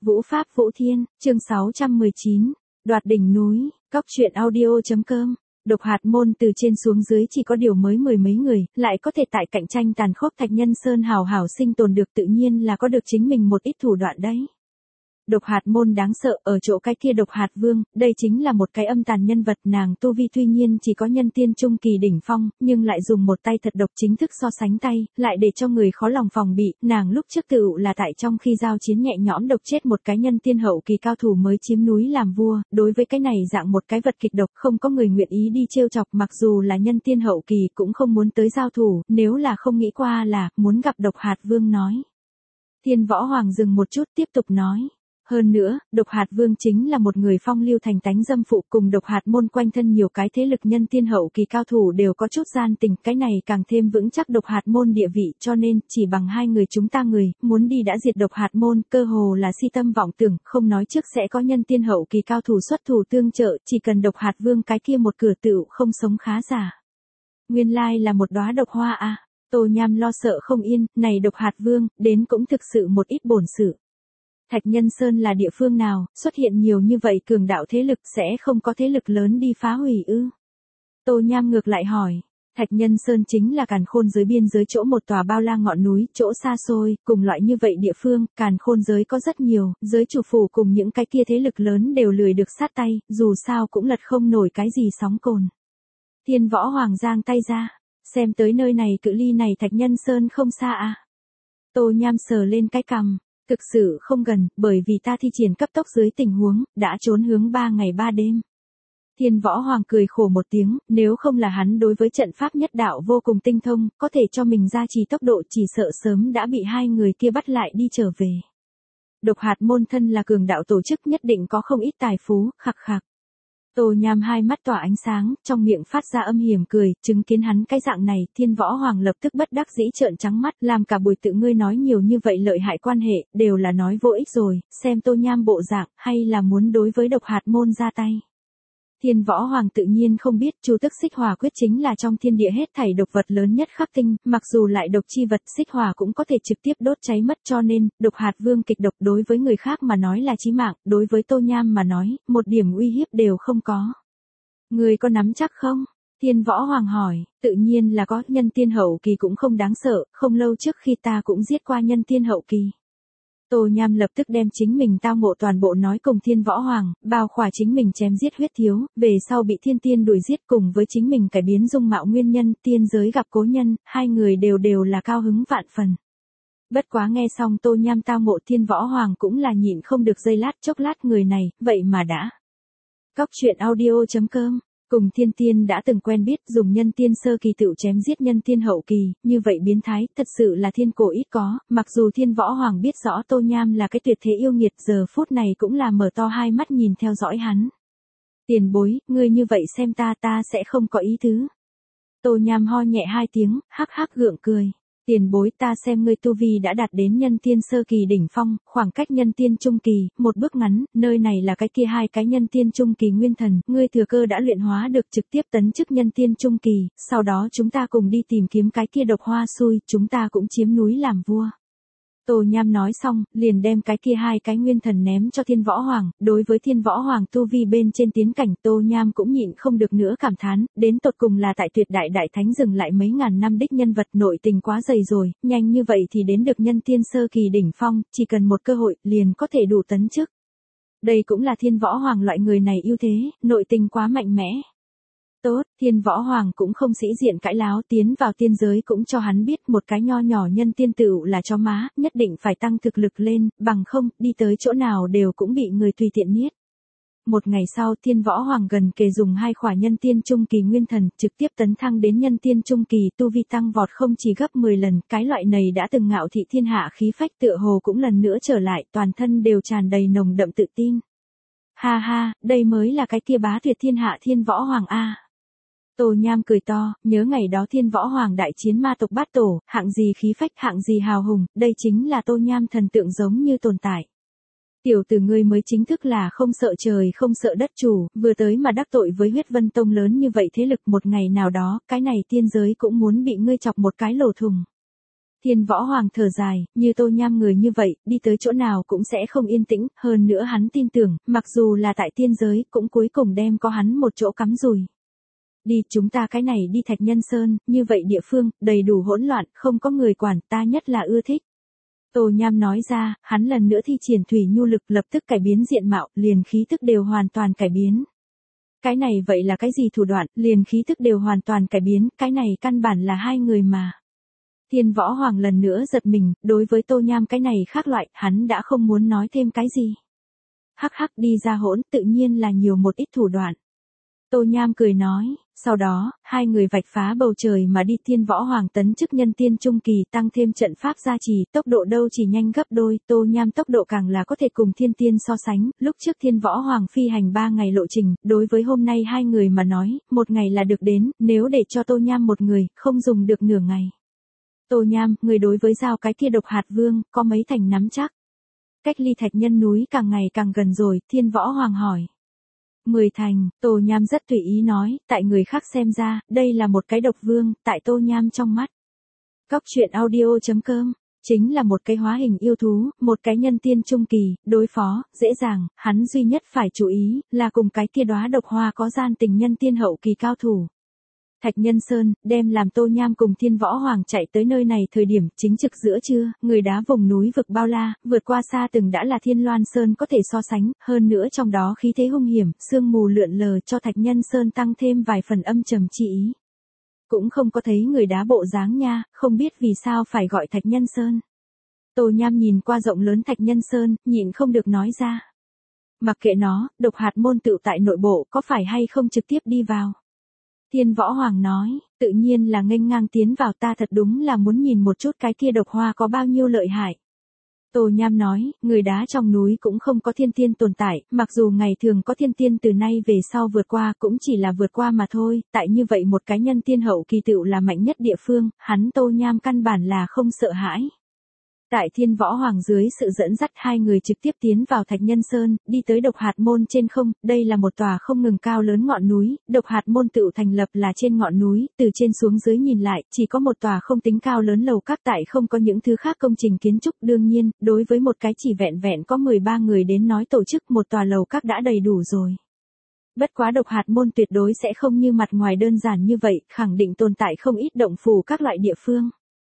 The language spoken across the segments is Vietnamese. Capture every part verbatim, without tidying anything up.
Vũ Pháp Vũ Thiên, chương sáu trăm mười chín, đoạt đỉnh núi, cóc truyện audio.com. Độc hạt môn từ trên xuống dưới chỉ có điều mới mười mấy người, lại có thể tại cạnh tranh tàn khốc Thạch Nhân Sơn hào hảo sinh tồn được, tự nhiên là có được chính mình một ít thủ đoạn đấy. Độc hạt môn đáng sợ ở chỗ cái kia độc hạt vương, đây chính là một cái âm tàn nhân vật, nàng tu vi tuy nhiên chỉ có nhân tiên trung kỳ đỉnh phong, nhưng lại dùng một tay thật độc chính thức so sánh tay, lại để cho người khó lòng phòng bị, nàng lúc trước tựu là tại trong khi giao chiến nhẹ nhõm độc chết một cái nhân tiên hậu kỳ cao thủ mới chiếm núi làm vua, đối với cái này dạng một cái vật kịch độc không có người nguyện ý đi trêu chọc, mặc dù là nhân tiên hậu kỳ cũng không muốn tới giao thủ, nếu là không nghĩ qua là muốn gặp độc hạt vương nói. Thiên Võ Hoàng dừng một chút tiếp tục nói. Hơn nữa, độc hạt vương chính là một người phong lưu thành tánh dâm phụ, cùng độc hạt môn quanh thân nhiều cái thế lực nhân tiên hậu kỳ cao thủ đều có chút gian tình, cái này càng thêm vững chắc độc hạt môn địa vị, cho nên, chỉ bằng hai người chúng ta người, muốn đi đã diệt độc hạt môn, cơ hồ là si tâm vọng tưởng, không nói trước sẽ có nhân tiên hậu kỳ cao thủ xuất thủ tương trợ, chỉ cần độc hạt vương cái kia một cửa tựu không sống khá giả. Nguyên lai là một đóa độc hoa à, Tô Nham lo sợ không yên, này độc hạt vương, đến cũng thực sự một ít bổn sự. Thạch Nhân Sơn là địa phương nào, xuất hiện nhiều như vậy cường đạo thế lực, sẽ không có thế lực lớn đi phá hủy ư? Tô Nham ngược lại hỏi, Thạch Nhân Sơn chính là Càn Khôn giới biên giới chỗ một tòa bao la ngọn núi, chỗ xa xôi, cùng loại như vậy địa phương, Càn Khôn giới có rất nhiều, giới chủ phủ cùng những cái kia thế lực lớn đều lười được sát tay, dù sao cũng lật không nổi cái gì sóng cồn. Thiên Võ Hoàng giang tay ra, xem tới nơi này cự ly này Thạch Nhân Sơn không xa à? Tô Nham sờ lên cái cằm. Thực sự không gần, bởi vì ta thi triển cấp tốc dưới tình huống, đã trốn hướng ba ngày ba đêm. Thiên Võ Hoàng cười khổ một tiếng, nếu không là hắn đối với trận pháp nhất đạo vô cùng tinh thông, có thể cho mình gia trì tốc độ, chỉ sợ sớm đã bị hai người kia bắt lại đi trở về. Độc hạt môn thân là cường đạo tổ chức, nhất định có không ít tài phú, khặc khặc. Tô Nham hai mắt tỏa ánh sáng, trong miệng phát ra âm hiểm cười, chứng kiến hắn cái dạng này, Thiên Võ Hoàng lập tức bất đắc dĩ trợn trắng mắt, làm cả buổi tự ngươi nói nhiều như vậy lợi hại quan hệ, đều là nói vô ích rồi, xem Tô Nham bộ dạng, hay là muốn đối với độc hạt môn ra tay. Thiên Võ Hoàng tự nhiên không biết, Chu Tức Xích Hỏa quyết chính là trong thiên địa hết thảy độc vật lớn nhất khắc tinh, mặc dù lại độc chi vật, xích hỏa cũng có thể trực tiếp đốt cháy mất, cho nên, độc hạt vương kịch độc đối với người khác mà nói là chí mạng, đối với Tô Nham mà nói, một điểm uy hiếp đều không có. Người có nắm chắc không? Thiên Võ Hoàng hỏi, tự nhiên là có, nhân tiên hậu kỳ cũng không đáng sợ, không lâu trước khi ta cũng giết qua nhân tiên hậu kỳ. Tô Nham lập tức đem chính mình tao ngộ toàn bộ nói cùng Thiên Võ Hoàng, bao khỏa chính mình chém giết huyết thiếu, về sau bị thiên tiên đuổi giết cùng với chính mình cải biến dung mạo nguyên nhân, tiên giới gặp cố nhân, hai người đều đều là cao hứng vạn phần. Bất quá nghe xong Tô Nham tao ngộ, Thiên Võ Hoàng cũng là nhịn không được giây lát chốc lát, người này, vậy mà đã. Cóc truyện audio.com. Cùng thiên tiên đã từng quen biết, dùng nhân tiên sơ kỳ tự chém giết nhân tiên hậu kỳ, như vậy biến thái, thật sự là thiên cổ ít có, mặc dù Thiên Võ Hoàng biết rõ Tô Nham là cái tuyệt thế yêu nghiệt, giờ phút này cũng là mở to hai mắt nhìn theo dõi hắn. Tiền bối, ngươi như vậy xem ta ta sẽ không có ý tứ. Tô Nham ho nhẹ hai tiếng, hắc hắc gượng cười. Tiền bối, ta xem ngươi tu vi đã đạt đến nhân tiên sơ kỳ đỉnh phong, khoảng cách nhân tiên trung kỳ, một bước ngắn, nơi này là cái kia hai cái nhân tiên trung kỳ nguyên thần, ngươi thừa cơ đã luyện hóa được trực tiếp tấn chức nhân tiên trung kỳ, sau đó chúng ta cùng đi tìm kiếm cái kia độc hoa xui, chúng ta cũng chiếm núi làm vua. Tô Nham nói xong, liền đem cái kia hai cái nguyên thần ném cho Thiên Võ Hoàng, đối với Thiên Võ Hoàng tu vi bên trên tiến cảnh, Tô Nham cũng nhịn không được nữa cảm thán, đến tột cùng là tại tuyệt đại đại thánh dừng lại mấy ngàn năm đích nhân vật, nội tình quá dày rồi, nhanh như vậy thì đến được nhân tiên sơ kỳ đỉnh phong, chỉ cần một cơ hội, liền có thể đủ tấn chức. Đây cũng là Thiên Võ Hoàng loại người này ưu thế, nội tình quá mạnh mẽ. Tốt, Thiên Võ Hoàng cũng không sĩ diện cãi láo, tiến vào tiên giới cũng cho hắn biết một cái nho nhỏ nhân tiên tựu là chó má, nhất định phải tăng thực lực lên, bằng không, đi tới chỗ nào đều cũng bị người tùy tiện niết. Một ngày sau, Thiên Võ Hoàng gần kề dùng hai khỏa nhân tiên trung kỳ nguyên thần, trực tiếp tấn thăng đến nhân tiên trung kỳ, tu vi tăng vọt không chỉ gấp mười lần, cái loại này đã từng ngạo thị thiên hạ khí phách tựa hồ cũng lần nữa trở lại, toàn thân đều tràn đầy nồng đậm tự tin. Ha ha, đây mới là cái kia bá tuyệt thiên hạ Thiên Võ Hoàng a. Tô Nham cười to, nhớ ngày đó Thiên Võ Hoàng đại chiến ma tộc bát tổ, hạng gì khí phách, hạng gì hào hùng, đây chính là Tô Nham thần tượng giống như tồn tại. Tiểu tử ngươi mới chính thức là không sợ trời không sợ đất chủ, vừa tới mà đắc tội với huyết vân tông lớn như vậy thế lực, một ngày nào đó, cái này tiên giới cũng muốn bị ngươi chọc một cái lỗ thùng. Thiên Võ Hoàng thở dài, như Tô Nham người như vậy, đi tới chỗ nào cũng sẽ không yên tĩnh, hơn nữa hắn tin tưởng, mặc dù là tại tiên giới, cũng cuối cùng đem có hắn một chỗ cắm rùi. Đi, chúng ta cái này đi Thạch Nhân Sơn, như vậy địa phương, đầy đủ hỗn loạn, không có người quản, ta nhất là ưa thích. Tô Nham nói ra, hắn lần nữa thi triển thủy nhu lực lập tức cải biến diện mạo, liền khí thức đều hoàn toàn cải biến. Cái này vậy là cái gì thủ đoạn, liền khí thức đều hoàn toàn cải biến, cái này căn bản là hai người mà. Thiên Võ Hoàng lần nữa giật mình, đối với Tô Nham cái này khác loại, hắn đã không muốn nói thêm cái gì. Hắc hắc đi ra hỗn, tự nhiên là nhiều một ít thủ đoạn. Tô Nham cười nói, sau đó, hai người vạch phá bầu trời mà đi. Thiên Võ Hoàng tấn chức nhân tiên trung kỳ, tăng thêm trận pháp gia trì, tốc độ đâu chỉ nhanh gấp đôi, Tô Nham tốc độ càng là có thể cùng thiên tiên so sánh, lúc trước Thiên Võ Hoàng phi hành ba ngày lộ trình, đối với hôm nay hai người mà nói, một ngày là được đến, nếu để cho Tô Nham một người, không dùng được nửa ngày. Tô Nham, người đối với giao cái kia độc hạt vương, có mấy thành nắm chắc? Cách ly Thạch Nhân núi càng ngày càng gần rồi, Thiên Võ Hoàng hỏi. Mười thành, Tô Nham rất tùy ý nói, tại người khác xem ra, đây là một cái độc vương, tại Tô Nham trong mắt. Cóc truyện audio chấm com, chính là một cái hóa hình yêu thú, một cái nhân tiên trung kỳ, đối phó, dễ dàng, hắn duy nhất phải chú ý, là cùng cái kia đóa độc hoa có gian tình nhân tiên hậu kỳ cao thủ. Thạch Nhân Sơn, đem làm Tô Nham cùng Thiên Võ Hoàng chạy tới nơi này thời điểm chính trực giữa trưa, người đá vùng núi vực bao la, vượt qua xa từng đã là Thiên Loan Sơn có thể so sánh, hơn nữa trong đó khí thế hung hiểm, sương mù lượn lờ cho Thạch Nhân Sơn tăng thêm vài phần âm trầm chi ý. Cũng không có thấy người đá bộ dáng nha, không biết vì sao phải gọi Thạch Nhân Sơn. Tô Nham nhìn qua rộng lớn Thạch Nhân Sơn, nhịn không được nói ra. Mặc kệ nó, độc hạt môn tựu tại nội bộ có phải hay không trực tiếp đi vào. Thiên Võ Hoàng nói, tự nhiên là nghênh ngang tiến vào, ta thật đúng là muốn nhìn một chút cái kia độc hoa có bao nhiêu lợi hại. Tô Nham nói, người đá trong núi cũng không có thiên tiên tồn tại, mặc dù ngày thường có thiên tiên từ nay về sau vượt qua cũng chỉ là vượt qua mà thôi, tại như vậy một cái nhân tiên hậu kỳ tựu là mạnh nhất địa phương, hắn Tô Nham căn bản là không sợ hãi. Tại Thiên Võ Hoàng dưới sự dẫn dắt hai người trực tiếp tiến vào Thạch Nhân Sơn, đi tới độc hạt môn trên không, đây là một tòa không ngừng cao lớn ngọn núi, độc hạt môn tự thành lập là trên ngọn núi, từ trên xuống dưới nhìn lại, chỉ có một tòa không tính cao lớn lầu các, tại không có những thứ khác công trình kiến trúc, đương nhiên, đối với một cái chỉ vẹn vẹn có mười ba người đến nói tổ chức một tòa lầu các đã đầy đủ rồi. Bất quá độc hạt môn tuyệt đối sẽ không như mặt ngoài đơn giản như vậy, khẳng định tồn tại không ít động phủ các loại địa phương.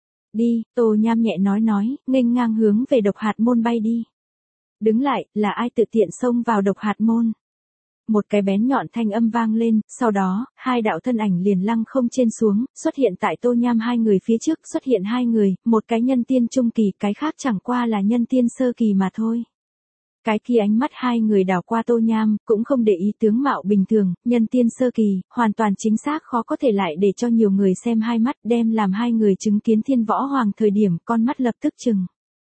Đi, Tô Nham nhẹ nói nói, nghênh ngang hướng về độc hạt môn bay đi. Đứng lại, là ai tự tiện xông vào độc hạt môn? Một cái bén nhọn thanh âm vang lên, sau đó, hai đạo thân ảnh liền lăng không trên xuống, xuất hiện tại Tô Nham hai người phía trước, xuất hiện hai người, một cái nhân tiên trung kỳ, cái khác chẳng qua là nhân tiên sơ kỳ mà thôi. Cái kia ánh mắt hai người đảo qua Tô Nham, cũng không để ý tướng mạo bình thường, nhân tiên sơ kỳ, hoàn toàn chính xác khó có thể lại để cho nhiều người xem hai mắt, đem làm hai người chứng kiến Thiên Võ Hoàng thời điểm con mắt lập tức chừng.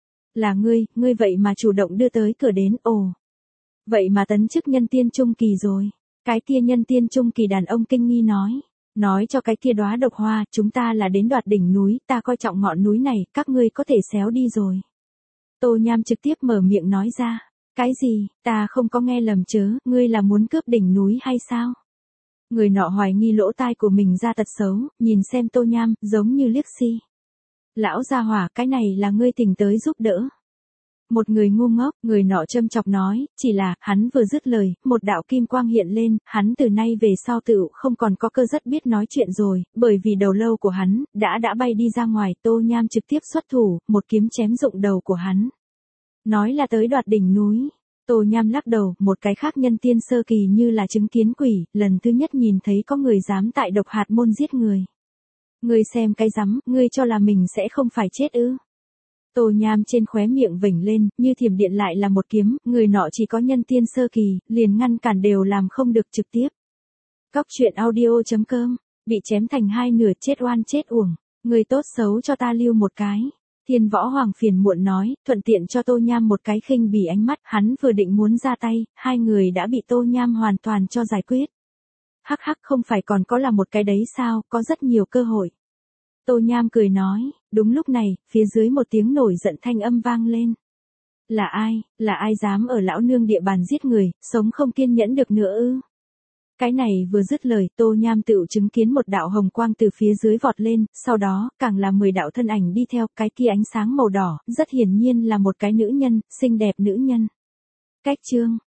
Là ngươi, ngươi vậy mà chủ động đưa tới cửa đến, ồ. Vậy mà tấn chức nhân tiên trung kỳ rồi. Cái kia nhân tiên trung kỳ đàn ông kinh nghi nói. Nói cho cái kia đóa độc hoa, chúng ta là đến đoạt đỉnh núi, ta coi trọng ngọn núi này, các ngươi có thể xéo đi rồi. Tô Nham trực tiếp mở miệng nói ra. Cái gì, ta không có nghe lầm chớ, ngươi là muốn cướp đỉnh núi hay sao? Người nọ hoài nghi lỗ tai của mình ra tật xấu, nhìn xem Tô Nham, giống như liếc si. Lão gia hỏa, cái này là ngươi tìm tới giúp đỡ. Một người ngu ngốc, người nọ châm chọc nói, chỉ là, hắn vừa dứt lời, một đạo kim quang hiện lên, hắn từ nay về sau tựu không còn có cơ rất biết nói chuyện rồi, bởi vì đầu lâu của hắn, đã đã bay đi ra ngoài, Tô Nham trực tiếp xuất thủ, một kiếm chém rụng đầu của hắn. Nói là tới đoạt đỉnh núi. Tô Nham lắc đầu, một cái khác nhân tiên sơ kỳ như là chứng kiến quỷ, lần thứ nhất nhìn thấy có người dám tại độc hạt môn giết người. Ngươi xem cái rắm, ngươi cho là mình sẽ không phải chết ư? Tô Nham trên khóe miệng vểnh lên, như thiểm điện lại là một kiếm, người nọ chỉ có nhân tiên sơ kỳ, liền ngăn cản đều làm không được trực tiếp. Cóc truyện audio chấm com, bị chém thành hai nửa chết oan chết uổng, người tốt xấu cho ta lưu một cái. Thiên Võ Hoàng phiền muộn nói, thuận tiện cho Tô Nham một cái khinh bỉ ánh mắt, hắn vừa định muốn ra tay, hai người đã bị Tô Nham hoàn toàn cho giải quyết. Hắc hắc không phải còn có là một cái đấy sao, có rất nhiều cơ hội. Tô Nham cười nói, đúng lúc này, phía dưới một tiếng nổi giận thanh âm vang lên. Là ai, là ai dám ở lão nương địa bàn giết người, sống không kiên nhẫn được nữa ư? Cái này vừa dứt lời, Tô Nham tựu chứng kiến một đạo hồng quang từ phía dưới vọt lên, sau đó, càng là mười đạo thân ảnh đi theo, cái kia ánh sáng màu đỏ, rất hiển nhiên là một cái nữ nhân, xinh đẹp nữ nhân. Cách chương